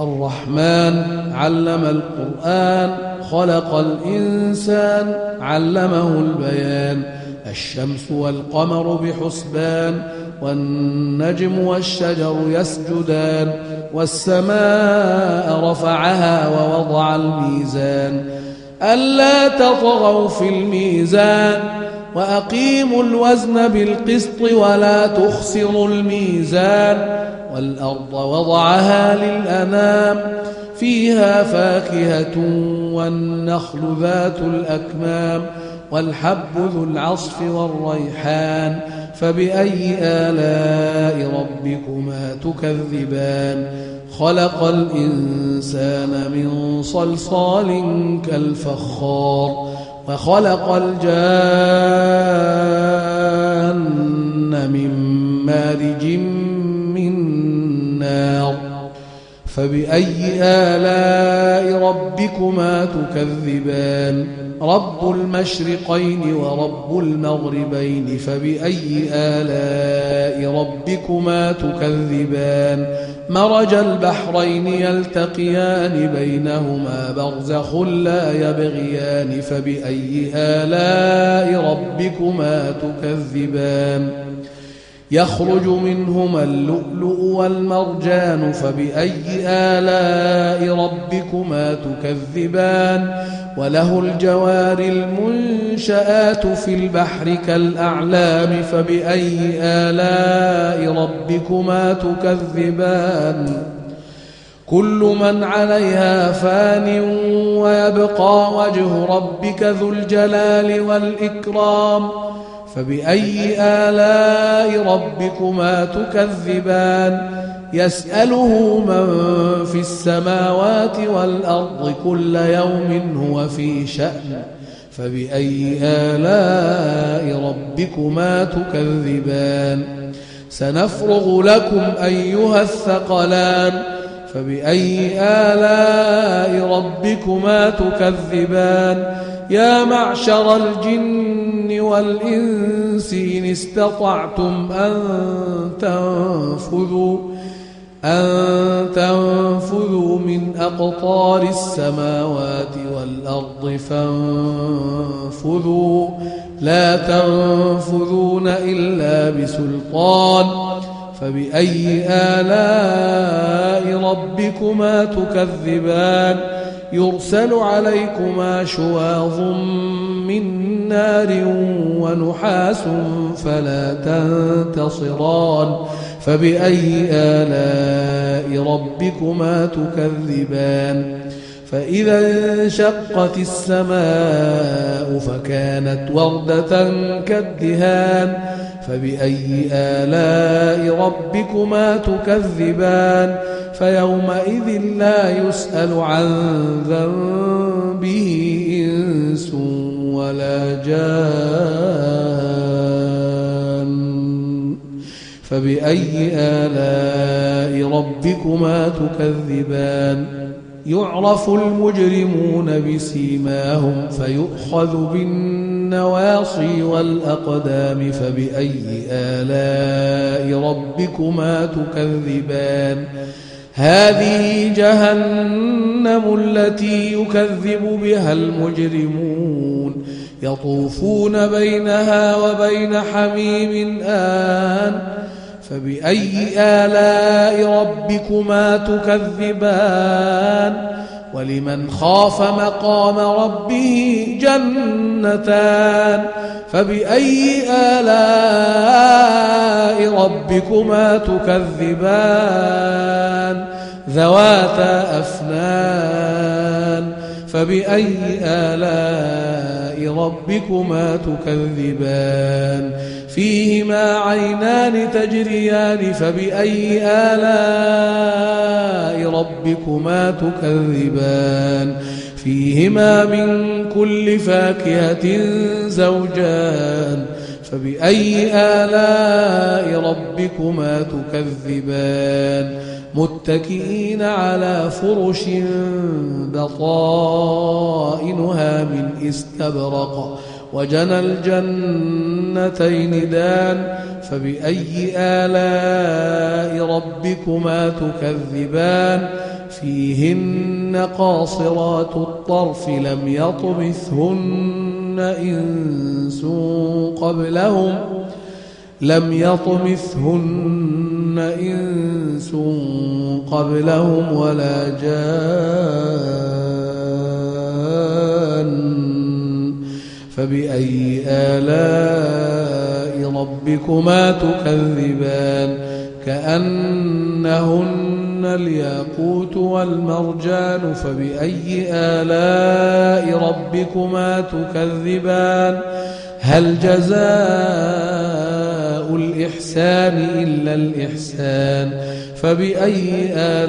الرحمن علم القرآن خلق الإنسان علمه البيان الشمس والقمر بحسبان والنجم والشجر يسجدان والسماء رفعها ووضع الميزان ألا تطغوا في الميزان وأقيموا الوزن بالقسط ولا تخسروا الميزان والأرض وضعها للأنام فيها فاكهة والنخل ذات الأكمام والحب ذو العصف والريحان فبأي آلاء ربكما تكذبان خلق الإنسان من صلصال كالفخار وخلق الجان من مارج من نار فبأي آلاء ربكما تكذبان رب المشرقين ورب المغربين فبأي آلاء ربكما تكذبان مرج البحرين يلتقيان بينهما برزخ لا يبغيان فبأي آلاء ربكما تكذبان يخرج منهما اللؤلؤ والمرجان فبأي آلاء ربكما تكذبان وله الجوار المنشآت في البحر كالأعلام فبأي آلاء ربكما تكذبان كل من عليها فان ويبقى وجه ربك ذو الجلال والإكرام فبأي آلاء ربكما تكذبان يسأله من في السماوات والأرض كل يوم هو في شأن فبأي آلاء ربكما تكذبان سنفرغ لكم أيها الثقلان فبأي آلاء ربكما تكذبان يا معشر الجن والإنس إن استطعتم أن تنفذوا من أقطار السماوات والأرض فانفذوا لا تنفذون إلا بسلطان فبأي آلاء ربكما تكذبان يرسل عليكما شواظ من نار ونحاس فلا تنتصران فبأي آلاء ربكما تكذبان فإذا انشقت السماء فكانت وردة كالدهان فبأي آلاء ربكما تكذبان فيومئذ لا يسأل عن ذنبه إنس ولا جان فبأي آلاء ربكما تكذبان يعرف المجرمون بسيماهم فيؤخذ بالنواصي والأقدام فبأي آلاء ربكما تكذبان هذه جهنم التي يكذب بها المجرمون يطوفون بينها وبين حميم آن فبأي آلاء ربكما تكذبان ولمن خاف مقام ربه جنتان فبأي آلاء ربكما تكذبان ذواتا أفنان فبأي آلاء ربكما تكذبان فيهما عينان تجريان فبأي آلاء ربكما تكذبان فيهما من كل فاكهة زوجان فبأي آلاء ربكما تكذبان متكئين على فرش بطائنها من استبرق وجنى الجنتين دان فبأي آلاء ربكما تكذبان فيهن قاصرات الطرف لم يطمثهن إنس قبلهم ولا جان فبأي آلاء ربكما تكذبان كأنهن الياقوت والمرجان فبأي آلاء ربكما تكذبان هل جزاء الإحسان إلا الإحسان فبأي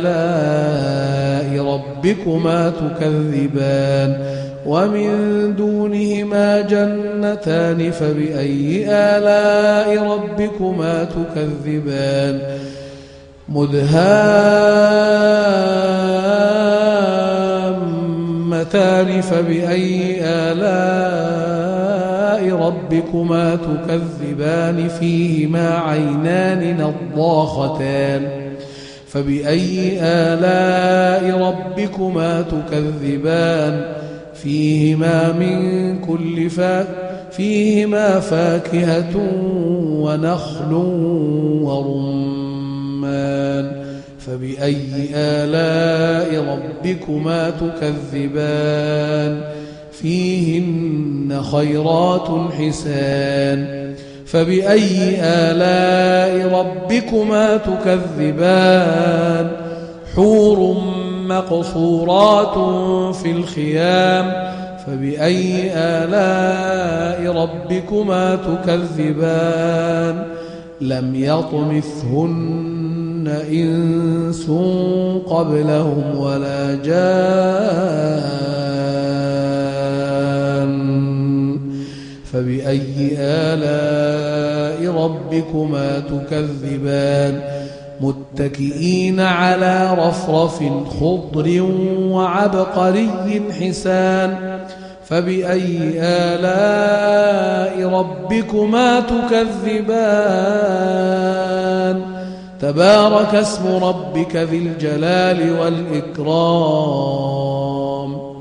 آلاء ربكما تكذبان ومن دونهما جنتان فبأي آلاء ربكما تكذبان مدهامتان فبأي آلاء ربكما تكذبان فيهما عينان نضاختان فبأي آلاء ربكما تكذبان فيهما فاكهة ونخل ورمان فبأي آلاء ربكما تكذبان فيهن خيرات حسان فبأي آلاء ربكما تكذبان حور مقصورات في الخيام فبأي آلاء ربكما تكذبان لم يطمثهن إنس قبلهم ولا جان فبأي آلاء ربكما تكذبان متكئين على رفرف خضر وعبقري حسان فبأي آلاء ربكما تكذبان تبارك اسم ربك ذي الجلال والإكرام